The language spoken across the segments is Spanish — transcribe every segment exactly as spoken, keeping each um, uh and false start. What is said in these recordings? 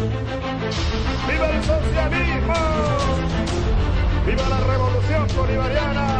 ¡Viva el socialismo! ¡Viva la revolución bolivariana!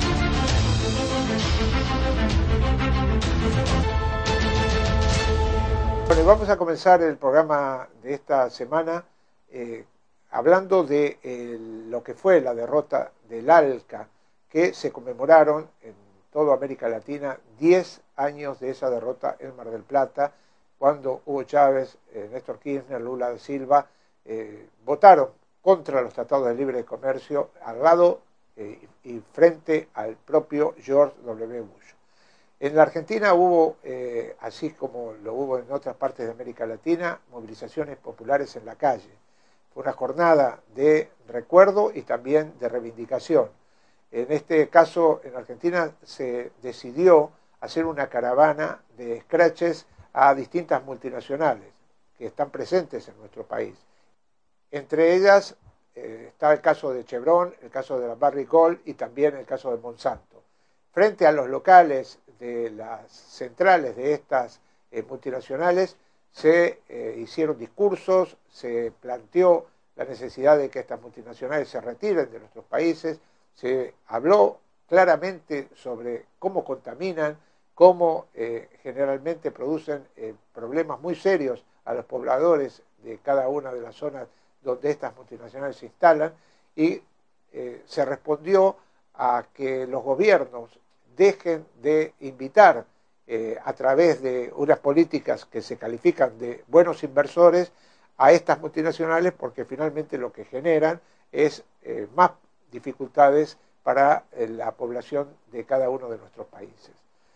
Bueno, vamos a comenzar el programa de esta semana eh, hablando de eh, lo que fue la derrota del ALCA, que se conmemoraron en toda América Latina diez años de esa derrota en Mar del Plata, cuando Hugo Chávez, eh, Néstor Kirchner, Lula da Silva eh, votaron contra los tratados de libre comercio al lado eh, y frente al propio George doble u Bush. En la Argentina hubo, eh, así como lo hubo en otras partes de América Latina, movilizaciones populares en la calle. Fue una jornada de recuerdo y también de reivindicación. En este caso, en Argentina se decidió hacer una caravana de escraches a distintas multinacionales que están presentes en nuestro país. Entre ellas eh, está el caso de Chevron, el caso de la Barrick Gold y también el caso de Monsanto. Frente a los locales de las centrales de estas eh, multinacionales se eh, hicieron discursos, se planteó la necesidad de que estas multinacionales se retiren de nuestros países, se habló claramente sobre cómo contaminan, cómo eh, generalmente producen eh, problemas muy serios a los pobladores de cada una de las zonas donde estas multinacionales se instalan, y eh, se respondió a que los gobiernos dejen de invitar eh, a través de unas políticas que se califican de buenos inversores a estas multinacionales, porque finalmente lo que generan es eh, más dificultades para eh, la población de cada uno de nuestros países.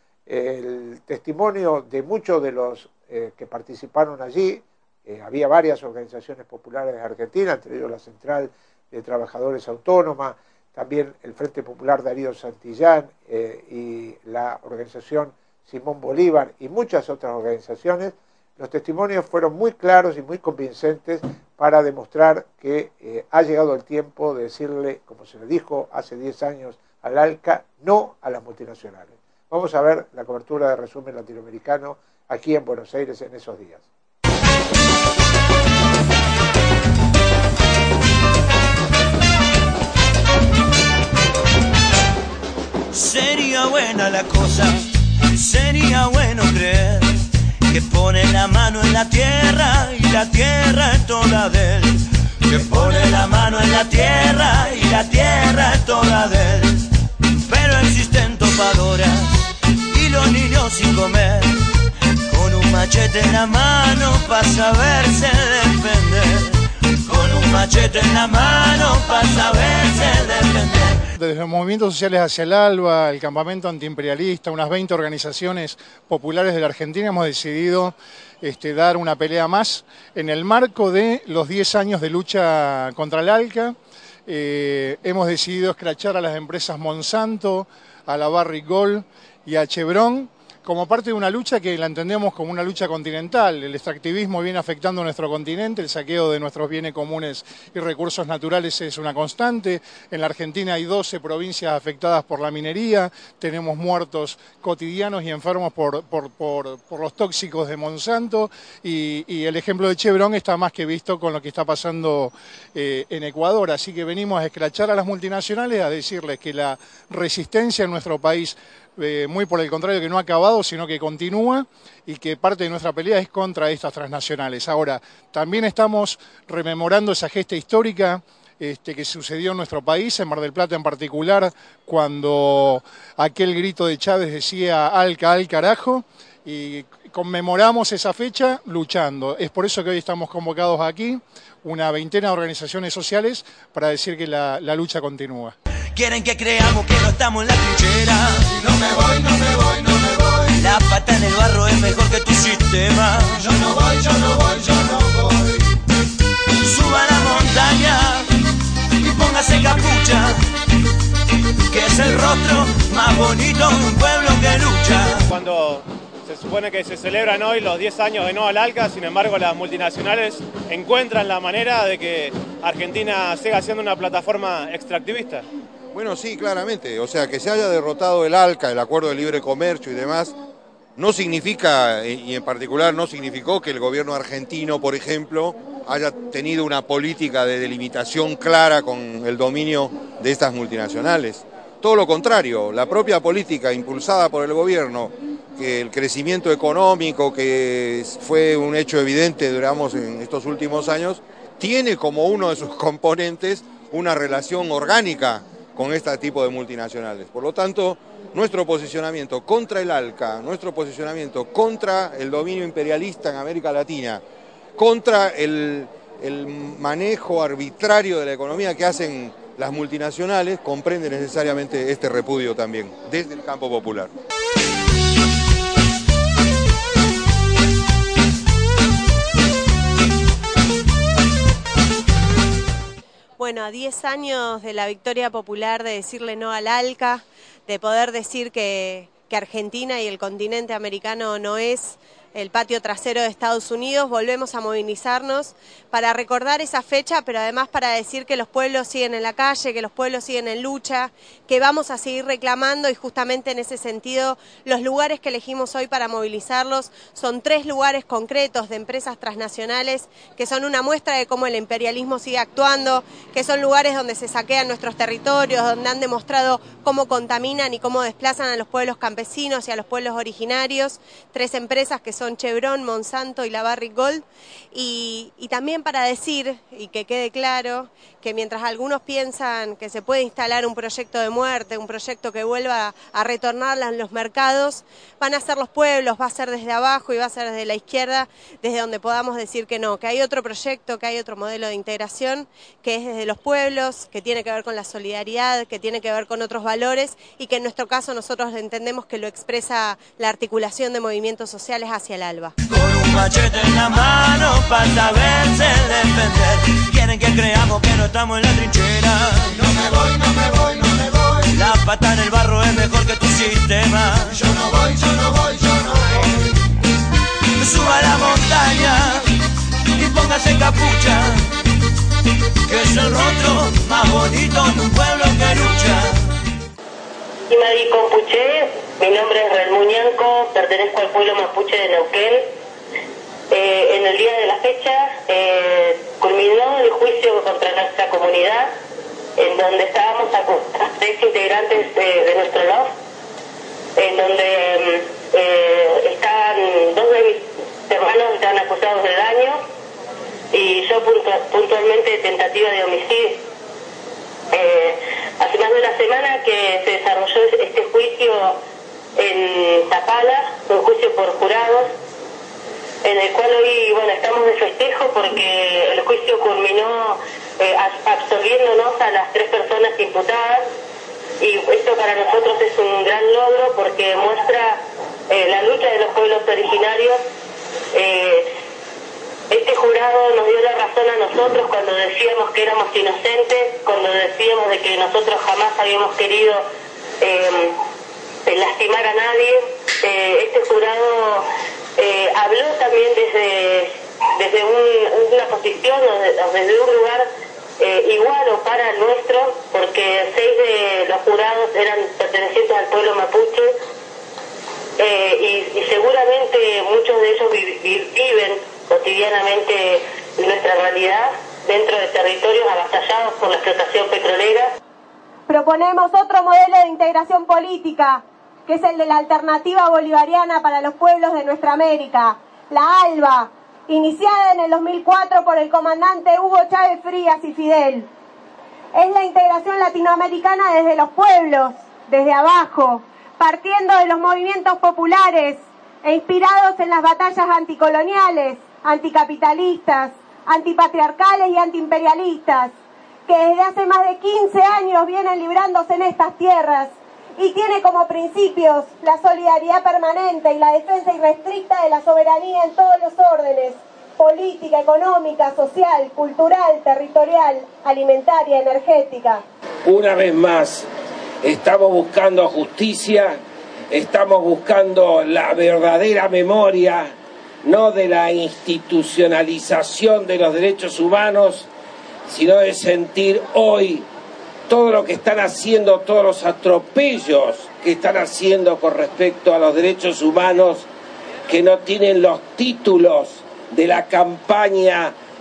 El testimonio de muchos de los eh, que participaron allí, eh, había varias organizaciones populares de Argentina, entre ellos la Central de Trabajadores Autónoma, también el Frente Popular Darío Santillán eh, y la organización Simón Bolívar y muchas otras organizaciones. Los testimonios fueron muy claros y muy convincentes para demostrar que eh, ha llegado el tiempo de decirle, como se le dijo hace diez años al ALCA, no a las multinacionales. Vamos a ver la cobertura de Resumen Latinoamericano aquí en Buenos Aires en esos días. Sería buena la cosa, sería bueno creer que pone la mano en la tierra y la tierra es toda de él. Que pone la mano en la tierra y la tierra es toda de él. Pero existen topadoras y los niños sin comer, con un machete en la mano para saberse defender. Con un machete en la mano para saberse defender. Desde los movimientos sociales hacia el ALBA, el campamento antiimperialista, unas veinte organizaciones populares de la Argentina hemos decidido este, dar una pelea más en el marco de los diez años de lucha contra el ALCA. Eh, hemos decidido escrachar a las empresas Monsanto, a la Barrick Gold y a Chevron, como parte de una lucha que la entendemos como una lucha continental. El extractivismo viene afectando a nuestro continente, el saqueo de nuestros bienes comunes y recursos naturales es una constante. En la Argentina hay doce provincias afectadas por la minería, tenemos muertos cotidianos y enfermos por, por, por, por los tóxicos de Monsanto, y, y el ejemplo de Chevron está más que visto con lo que está pasando eh, en Ecuador. Así que venimos a escrachar a las multinacionales, a decirles que la resistencia en nuestro país, Eh, muy por el contrario, que no ha acabado, sino que continúa, y que parte de nuestra pelea es contra estas transnacionales. Ahora, también estamos rememorando esa gesta histórica este, que sucedió en nuestro país, en Mar del Plata en particular, cuando aquel grito de Chávez decía "Alca, al carajo", y conmemoramos esa fecha luchando. Es por eso que hoy estamos convocados aquí, una veintena de organizaciones sociales, para decir que la, la lucha continúa. Quieren que creamos que no estamos en la trinchera. No me voy, no me voy, no me voy. La pata en el barro es mejor que tu sistema. Yo no voy, yo no voy, yo no voy. Suba a la montaña y póngase capucha, que es el rostro más bonito de un pueblo que lucha. Cuando se supone que se celebran hoy los diez años de no al ALCA, sin embargo las multinacionales encuentran la manera de que Argentina siga siendo una plataforma extractivista. Bueno, sí, claramente. O sea, que se haya derrotado el ALCA, el Acuerdo de Libre Comercio y demás, no significa, y en particular no significó que el gobierno argentino, por ejemplo, haya tenido una política de delimitación clara con el dominio de estas multinacionales. Todo lo contrario, la propia política impulsada por el gobierno, que el crecimiento económico, que fue un hecho evidente, digamos, en estos últimos años, tiene como uno de sus componentes una relación orgánica con este tipo de multinacionales. Por lo tanto, nuestro posicionamiento contra el ALCA, nuestro posicionamiento contra el dominio imperialista en América Latina, contra el, el manejo arbitrario de la economía que hacen las multinacionales, comprende necesariamente este repudio también, desde el campo popular. Bueno, a diez años de la victoria popular de decirle no al ALCA, de poder decir que, que Argentina y el continente americano no es el patio trasero de Estados Unidos, volvemos a movilizarnos para recordar esa fecha, pero además para decir que los pueblos siguen en la calle, que los pueblos siguen en lucha, que vamos a seguir reclamando, y justamente en ese sentido los lugares que elegimos hoy para movilizarlos son tres lugares concretos de empresas transnacionales que son una muestra de cómo el imperialismo sigue actuando, que son lugares donde se saquean nuestros territorios, donde han demostrado cómo contaminan y cómo desplazan a los pueblos campesinos y a los pueblos originarios, tres empresas que son Chevron, Monsanto y la Barrick Gold, y, y también para decir, y que quede claro, que mientras algunos piensan que se puede instalar un proyecto de muerte, un proyecto que vuelva a retornar a los mercados, van a ser los pueblos, va a ser desde abajo y va a ser desde la izquierda, desde donde podamos decir que no, que hay otro proyecto, que hay otro modelo de integración, que es desde los pueblos, que tiene que ver con la solidaridad, que tiene que ver con otros valores, y que en nuestro caso nosotros entendemos que lo expresa la articulación de movimientos sociales hacia el ALBA. Con un machete en la mano para saberse defender. Quieren que creamos que no estamos en la trinchera. No me voy, no me voy, no me voy. La pata en el barro es mejor que tu sistema. Yo no voy, yo no voy, yo no voy. Suba a la montaña y póngase capucha, que es el rostro más bonito de un pueblo que lucha. Imadi Compuché, mi nombre es Relmuñanco, pertenezco al pueblo mapuche de Neuquén. Eh, en el día de la fecha eh, culminó el juicio contra nuestra comunidad, en donde estábamos acusados tres integrantes de, de nuestro L O F, en donde eh, están dos de mis hermanos están acusados de daño y yo puntual, puntualmente de tentativa de homicidio. Eh, hace más de una semana que se desarrolló este juicio en Zapala, un juicio por jurados, en el cual hoy, bueno, estamos de festejo porque el juicio culminó eh, absolviéndonos a las tres personas imputadas, y esto para nosotros es un gran logro porque muestra eh, la lucha de los pueblos originarios. Eh, Este jurado nos dio la razón a nosotros cuando decíamos que éramos inocentes, cuando decíamos de que nosotros jamás habíamos querido eh, lastimar a nadie. Eh, este jurado eh, habló también desde, desde un, una posición, desde, desde un lugar eh, igual o para el nuestro, porque seis de los jurados eran pertenecientes al pueblo mapuche, eh, y, y seguramente muchos de ellos vi, vi, viven cotidianamente nuestra realidad dentro de territorios avasallados por la explotación petrolera. Proponemos otro modelo de integración política, que es el de la alternativa bolivariana para los pueblos de nuestra América, la ALBA, iniciada en el dos mil cuatro por el comandante Hugo Chávez Frías y Fidel. Es la integración latinoamericana desde los pueblos, desde abajo, partiendo de los movimientos populares e inspirados en las batallas anticoloniales, anticapitalistas, antipatriarcales y antiimperialistas, que desde hace más de quince años vienen librándose en estas tierras, y tiene como principios la solidaridad permanente y la defensa irrestricta de la soberanía en todos los órdenes: política, económica, social, cultural, territorial, alimentaria, energética. Una vez más, estamos buscando justicia, estamos buscando la verdadera memoria, no de la institucionalización de los derechos humanos, sino de sentir hoy todo lo que están haciendo, todos los atropellos que están haciendo con respecto a los derechos humanos, que no tienen los títulos de la campaña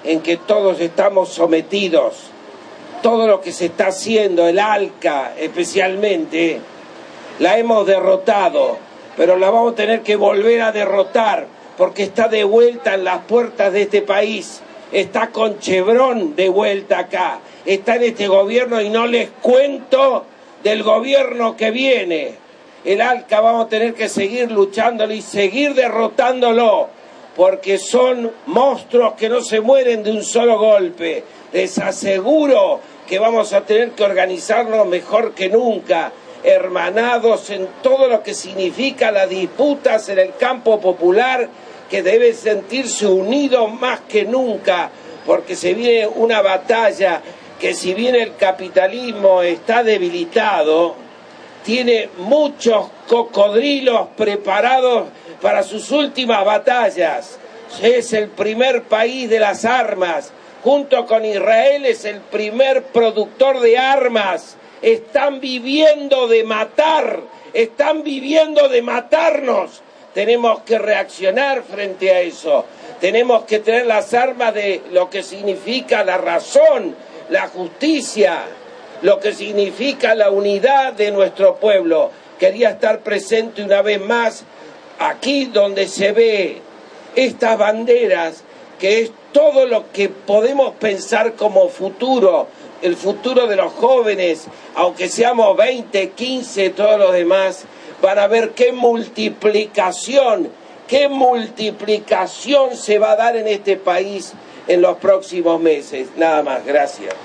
en que todos estamos sometidos. Todo lo que se está haciendo, el ALCA especialmente, la hemos derrotado, pero la vamos a tener que volver a derrotar, porque está de vuelta en las puertas de este país, está con Chevron de vuelta acá, está en este gobierno y no les cuento del gobierno que viene. El ALCA vamos a tener que seguir luchándolo y seguir derrotándolo, porque son monstruos que no se mueren de un solo golpe. Les aseguro que vamos a tener que organizarnos mejor que nunca, hermanados en todo lo que significa las disputas en el campo popular, que debe sentirse unidos más que nunca, porque se viene una batalla que, si bien el capitalismo está debilitado, tiene muchos cocodrilos preparados para sus últimas batallas. Es el primer país de las armas, junto con Israel es el primer productor de armas. Están viviendo de matar, están viviendo de matarnos. Tenemos que reaccionar frente a eso. Tenemos que tener las armas de lo que significa la razón, la justicia, lo que significa la unidad de nuestro pueblo. Quería estar presente una vez más aquí donde se ve estas banderas, que es todo lo que podemos pensar como futuro, el futuro de los jóvenes, aunque seamos veinte, quince, todos los demás, van a ver qué multiplicación, qué multiplicación se va a dar en este país en los próximos meses. Nada más, gracias.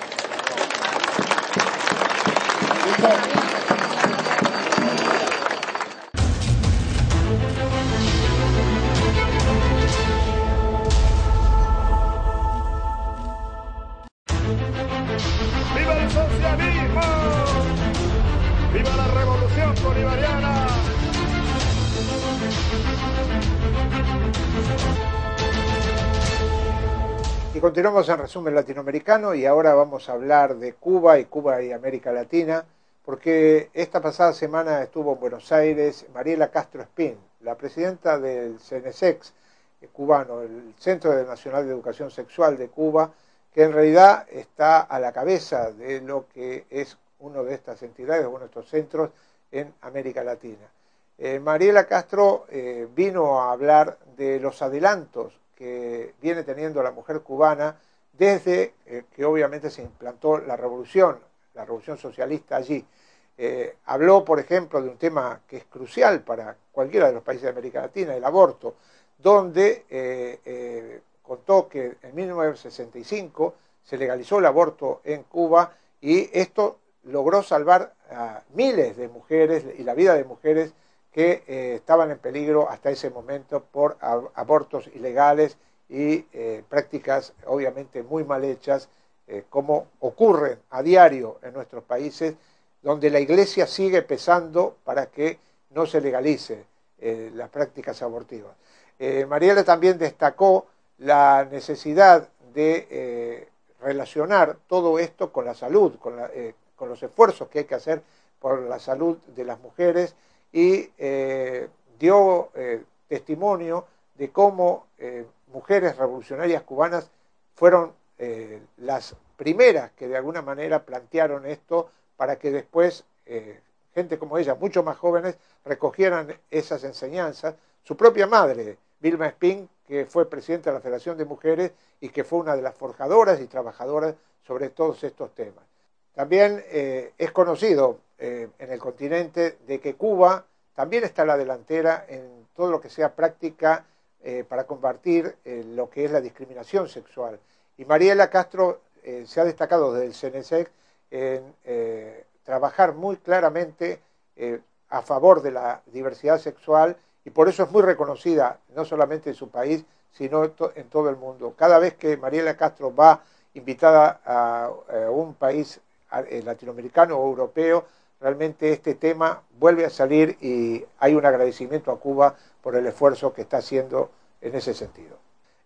¡Viva el socialismo! ¡Viva la revolución bolivariana! Y continuamos en Resumen Latinoamericano, y ahora vamos a hablar de Cuba y Cuba y América Latina, porque esta pasada semana estuvo en Buenos Aires Mariela Castro Espín, la presidenta del CENESEX cubano, el Centro Nacional de Educación Sexual de Cuba, que en realidad está a la cabeza de lo que es uno de estas entidades, uno de estos centros en América Latina. Eh, Mariela Castro eh, vino a hablar de los adelantos que viene teniendo la mujer cubana desde eh, que obviamente se implantó la revolución, la revolución socialista allí. Eh, habló, por ejemplo, de un tema que es crucial para cualquiera de los países de América Latina, el aborto, donde eh, eh, contó que en mil novecientos sesenta y cinco se legalizó el aborto en Cuba, y esto logró salvar a miles de mujeres y la vida de mujeres que eh, estaban en peligro hasta ese momento por abortos ilegales y eh, prácticas obviamente muy mal hechas, eh, como ocurren a diario en nuestros países, donde la Iglesia sigue pesando para que no se legalice eh, las prácticas abortivas. Eh, Mariela también destacó la necesidad de eh, relacionar todo esto con la salud, con, la, eh, con los esfuerzos que hay que hacer por la salud de las mujeres, y eh, dio eh, testimonio de cómo eh, mujeres revolucionarias cubanas fueron eh, las primeras que de alguna manera plantearon esto para que después eh, gente como ella, mucho más jóvenes, recogieran esas enseñanzas. Su propia madre, Vilma Espín, que fue presidenta de la Federación de Mujeres y que fue una de las forjadoras y trabajadoras sobre todos estos temas. También eh, es conocido eh, en el continente de que Cuba también está a la delantera en todo lo que sea práctica eh, para combatir eh, lo que es la discriminación sexual. Y Mariela Castro eh, se ha destacado desde el CENESEC en eh, trabajar muy claramente eh, a favor de la diversidad sexual, y por eso es muy reconocida no solamente en su país, sino en todo el mundo. Cada vez que Mariela Castro va invitada a, a un país latinoamericano o europeo, realmente este tema vuelve a salir y hay un agradecimiento a Cuba por el esfuerzo que está haciendo en ese sentido.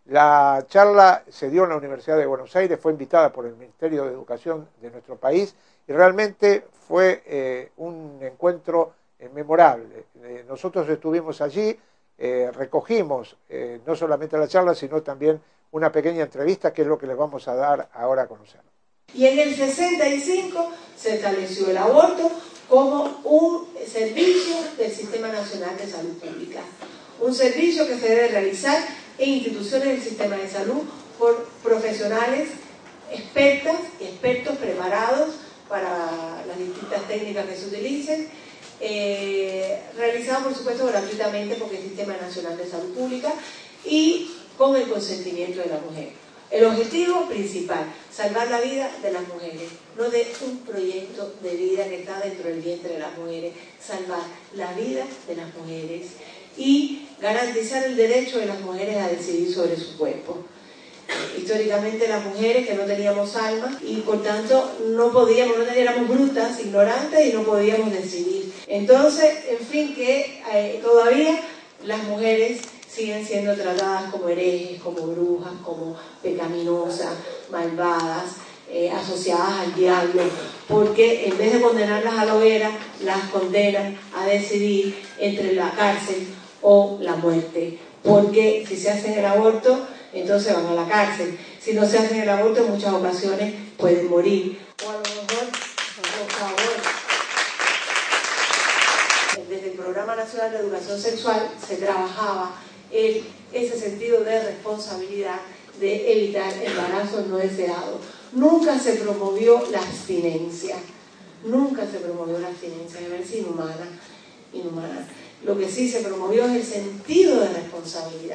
La charla se dio en la Universidad de Buenos Aires, fue invitada por el Ministerio de Educación de nuestro país, y realmente fue eh, un encuentro eh, memorable. Eh, nosotros estuvimos allí, eh, recogimos eh, no solamente la charla, sino también una pequeña entrevista que es lo que les vamos a dar ahora a conocer. Y en el sesenta y cinco se estableció el aborto como un servicio del Sistema Nacional de Salud Pública. Un servicio que se debe realizar en instituciones del sistema de salud por profesionales expertas y expertos preparados para las distintas técnicas que se utilicen, eh, realizado por supuesto gratuitamente porque es el Sistema Nacional de Salud Pública y con el consentimiento de la mujer. El objetivo principal, salvar la vida de las mujeres, no de un proyecto de vida que está dentro del vientre de las mujeres, salvar la vida de las mujeres y garantizar el derecho de las mujeres a decidir sobre su cuerpo. Históricamente las mujeres que no teníamos alma y por tanto no podíamos, no éramos brutas, ignorantes y no podíamos decidir. Entonces, en fin, que eh, todavía las mujeres siguen siendo tratadas como herejes, como brujas, como pecaminosas, malvadas, eh, asociadas al diablo, porque en vez de condenarlas a la hoguera, las condenan a decidir entre la cárcel o la muerte, porque si se hacen el aborto, entonces van a la cárcel. Si no se hacen el aborto, en muchas ocasiones pueden morir. O a lo mejor, por favor, desde el Programa Nacional de Educación Sexual se trabajaba el, ese sentido de responsabilidad de evitar embarazos no deseados. Nunca se promovió la abstinencia. Nunca se promovió la abstinencia, de verse inhumana, inhumana. Lo que sí se promovió es el sentido de responsabilidad,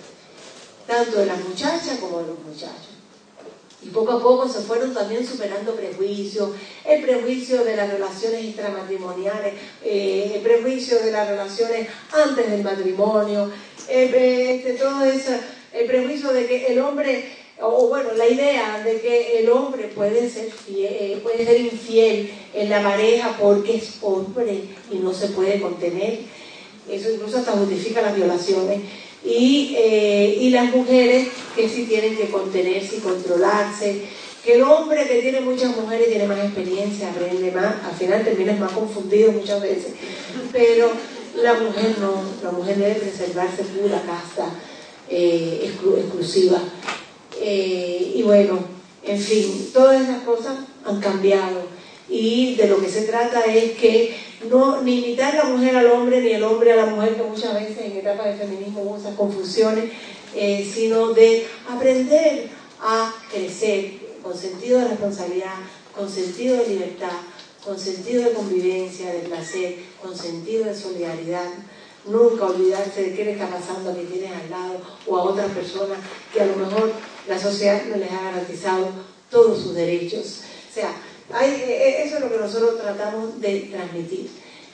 tanto de las muchachas como de los muchachos. Y poco a poco se fueron también superando prejuicios, el prejuicio de las relaciones extramatrimoniales, eh, el prejuicio de las relaciones antes del matrimonio, eh, este, todo eso, el prejuicio de que el hombre, o bueno, la idea de que el hombre puede ser fiel, puede ser infiel en la pareja porque es hombre y no se puede contener. Eso incluso hasta justifica las violaciones. Y, eh, y las mujeres que sí tienen que contenerse y controlarse, que el hombre que tiene muchas mujeres tiene más experiencia, aprende más, al final terminas más confundido muchas veces, pero la mujer no, la mujer debe preservarse pura, casta, eh, exclu exclusiva, eh, y bueno, en fin, todas esas cosas han cambiado y de lo que se trata es que no ni imitar la mujer al hombre ni el hombre a la mujer, que muchas veces en etapas de feminismo hubo esas confusiones, eh, sino de aprender a crecer con sentido de responsabilidad, con sentido de libertad, con sentido de convivencia, de placer, con sentido de solidaridad. Nunca olvidarse de qué le está pasando a quien tienes al lado o a otras personas que a lo mejor la sociedad no les ha garantizado todos sus derechos. O sea, Hay, eso es lo que nosotros tratamos de transmitir,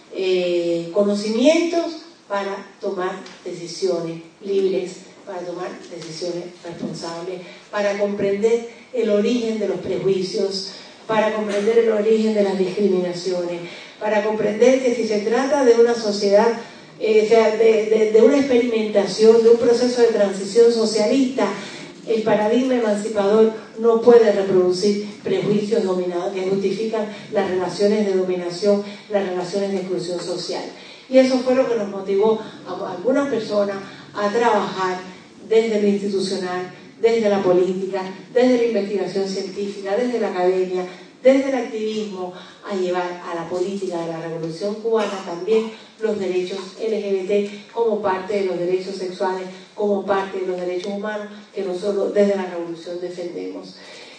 eh, conocimientos para tomar decisiones libres, para tomar decisiones responsables, para comprender el origen de los prejuicios, para comprender el origen de las discriminaciones, para comprender que si se trata de una sociedad, eh, o sea, de, de, de una experimentación, de un proceso de transición socialista, el paradigma emancipador no puede reproducir prejuicios dominados que justifican las relaciones de dominación, las relaciones de exclusión social. Y eso fue lo que nos motivó a algunas personas a trabajar desde lo institucional, desde la política, desde la investigación científica, desde la academia, desde el activismo, a llevar a la política de la Revolución Cubana también los derechos L G B T como parte de los derechos sexuales, como parte de los derechos humanos que nosotros desde la Revolución defendemos.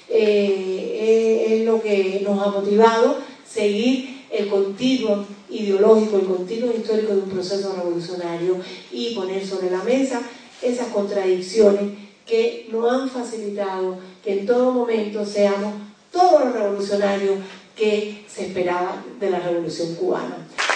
Eh, es lo que nos ha motivado seguir el continuo ideológico, el continuo histórico de un proceso revolucionario y poner sobre la mesa esas contradicciones que nos han facilitado que en todo momento seamos todos los revolucionarios que se esperaba de la Revolución Cubana.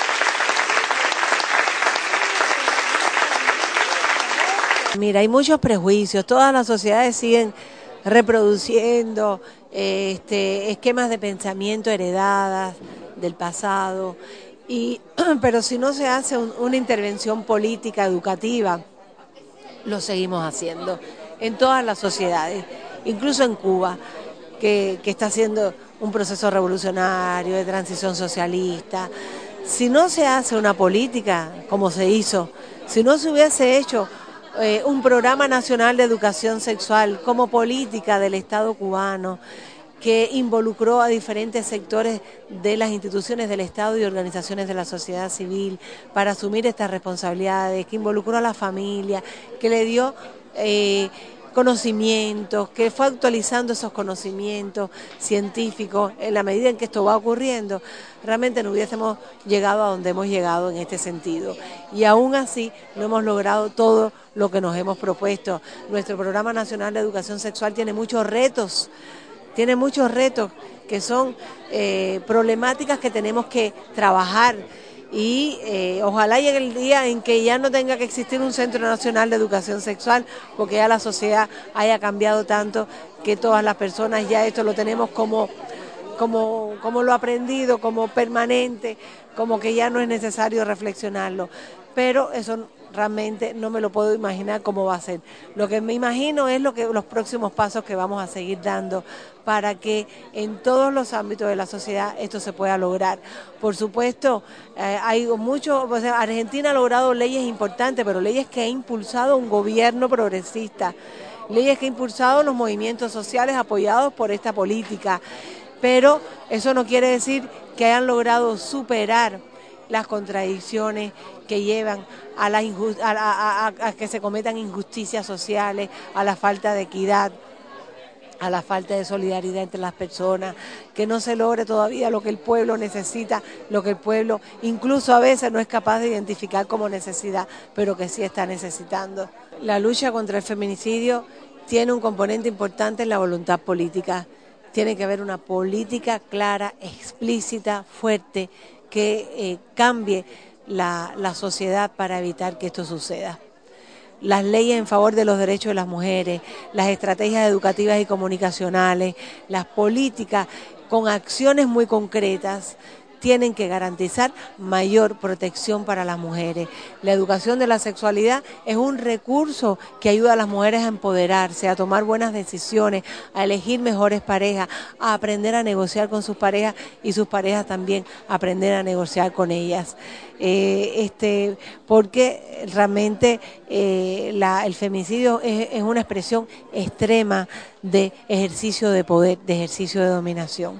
Mira, hay muchos prejuicios, todas las sociedades siguen reproduciendo eh, este, esquemas de pensamiento heredadas del pasado, y, pero si no se hace un, una intervención política, educativa, lo seguimos haciendo en todas las sociedades, incluso en Cuba, que, que está haciendo un proceso revolucionario de transición socialista. Si no se hace una política como se hizo, si no se hubiese hecho eh, un programa nacional de educación sexual como política del Estado cubano, que involucró a diferentes sectores de las instituciones del Estado y organizaciones de la sociedad civil para asumir estas responsabilidades, que involucró a la familia, que le dio eh, conocimientos, que fue actualizando esos conocimientos científicos en la medida en que esto va ocurriendo, realmente no hubiésemos llegado a donde hemos llegado en este sentido. Y aún así no hemos logrado todo lo que nos hemos propuesto. Nuestro Programa Nacional de Educación Sexual tiene muchos retos, tiene muchos retos que son eh, problemáticas que tenemos que trabajar y eh, ojalá llegue el día en que ya no tenga que existir un Centro Nacional de Educación Sexual, porque ya la sociedad haya cambiado tanto que todas las personas ya esto lo tenemos como, como, como lo aprendido, como permanente, como que ya no es necesario reflexionarlo. Pero eso realmente no me lo puedo imaginar cómo va a ser. Lo que me imagino es lo que los próximos pasos que vamos a seguir dando para que en todos los ámbitos de la sociedad esto se pueda lograr. Por supuesto, eh, hay mucho, o sea, Argentina ha logrado leyes importantes, pero leyes que ha impulsado un gobierno progresista, leyes que ha impulsado los movimientos sociales apoyados por esta política, pero eso no quiere decir que hayan logrado superar las contradicciones que llevan a, la injust a, a, a, a que se cometan injusticias sociales, a la falta de equidad, a la falta de solidaridad entre las personas, que no se logre todavía lo que el pueblo necesita, lo que el pueblo incluso a veces no es capaz de identificar como necesidad, pero que sí está necesitando. La lucha contra el feminicidio tiene un componente importante en la voluntad política. Tiene que haber una política clara, explícita, fuerte, que eh, cambie la, la sociedad para evitar que esto suceda. Las leyes en favor de los derechos de las mujeres, las estrategias educativas y comunicacionales, las políticas con acciones muy concretas tienen que garantizar mayor protección para las mujeres. La educación de la sexualidad es un recurso que ayuda a las mujeres a empoderarse, a tomar buenas decisiones, a elegir mejores parejas, a aprender a negociar con sus parejas y sus parejas también a aprender a negociar con ellas. Eh, este, porque realmente eh, la, el feminicidio es, es una expresión extrema de ejercicio de poder, de ejercicio de dominación.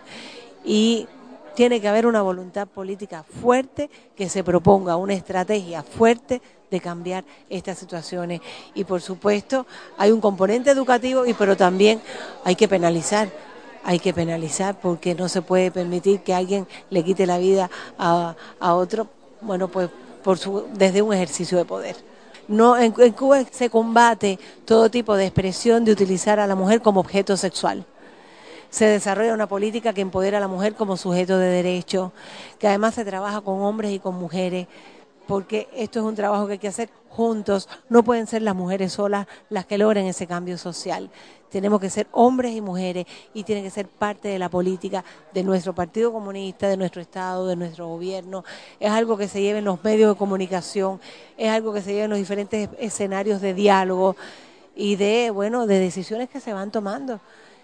Y tiene que haber una voluntad política fuerte que se proponga una estrategia fuerte de cambiar estas situaciones. Y por supuesto hay un componente educativo, y pero también hay que penalizar, hay que penalizar porque no se puede permitir que alguien le quite la vida a, a otro, bueno, pues por su, desde un ejercicio de poder. No, en, en Cuba se combate todo tipo de expresión de utilizar a la mujer como objeto sexual. Se desarrolla una política que empodera a la mujer como sujeto de derecho, que además se trabaja con hombres y con mujeres, porque esto es un trabajo que hay que hacer juntos. No pueden ser las mujeres solas las que logren ese cambio social. Tenemos que ser hombres y mujeres y tiene que ser parte de la política de nuestro Partido Comunista, de nuestro Estado, de nuestro gobierno. Es algo que se lleva en los medios de comunicación, es algo que se lleva en los diferentes escenarios de diálogo y de, bueno, de decisiones que se van tomando.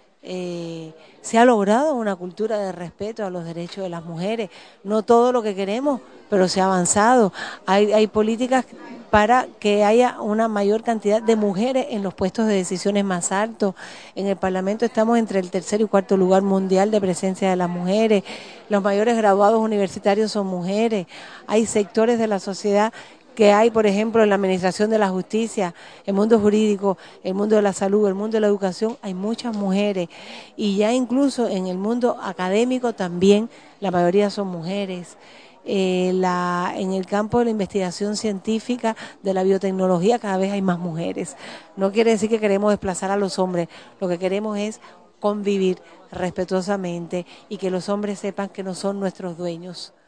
Eh, se ha logrado una cultura de respeto a los derechos de las mujeres. No todo lo que queremos, pero se ha avanzado. Hay, hay políticas para que haya una mayor cantidad de mujeres en los puestos de decisiones más altos. En el Parlamento estamos entre el tercer y cuarto lugar mundial de presencia de las mujeres. Los mayores graduados universitarios son mujeres. Hay sectores de la sociedad que hay, por ejemplo, en la administración de la justicia, el mundo jurídico, el mundo de la salud, el mundo de la educación, hay muchas mujeres. Y ya incluso en el mundo académico también la mayoría son mujeres. Eh, la, en el campo de la investigación científica, de la biotecnología, cada vez hay más mujeres. No quiere decir que queremos desplazar a los hombres, lo que queremos es convivir respetuosamente y que los hombres sepan que no son nuestros dueños.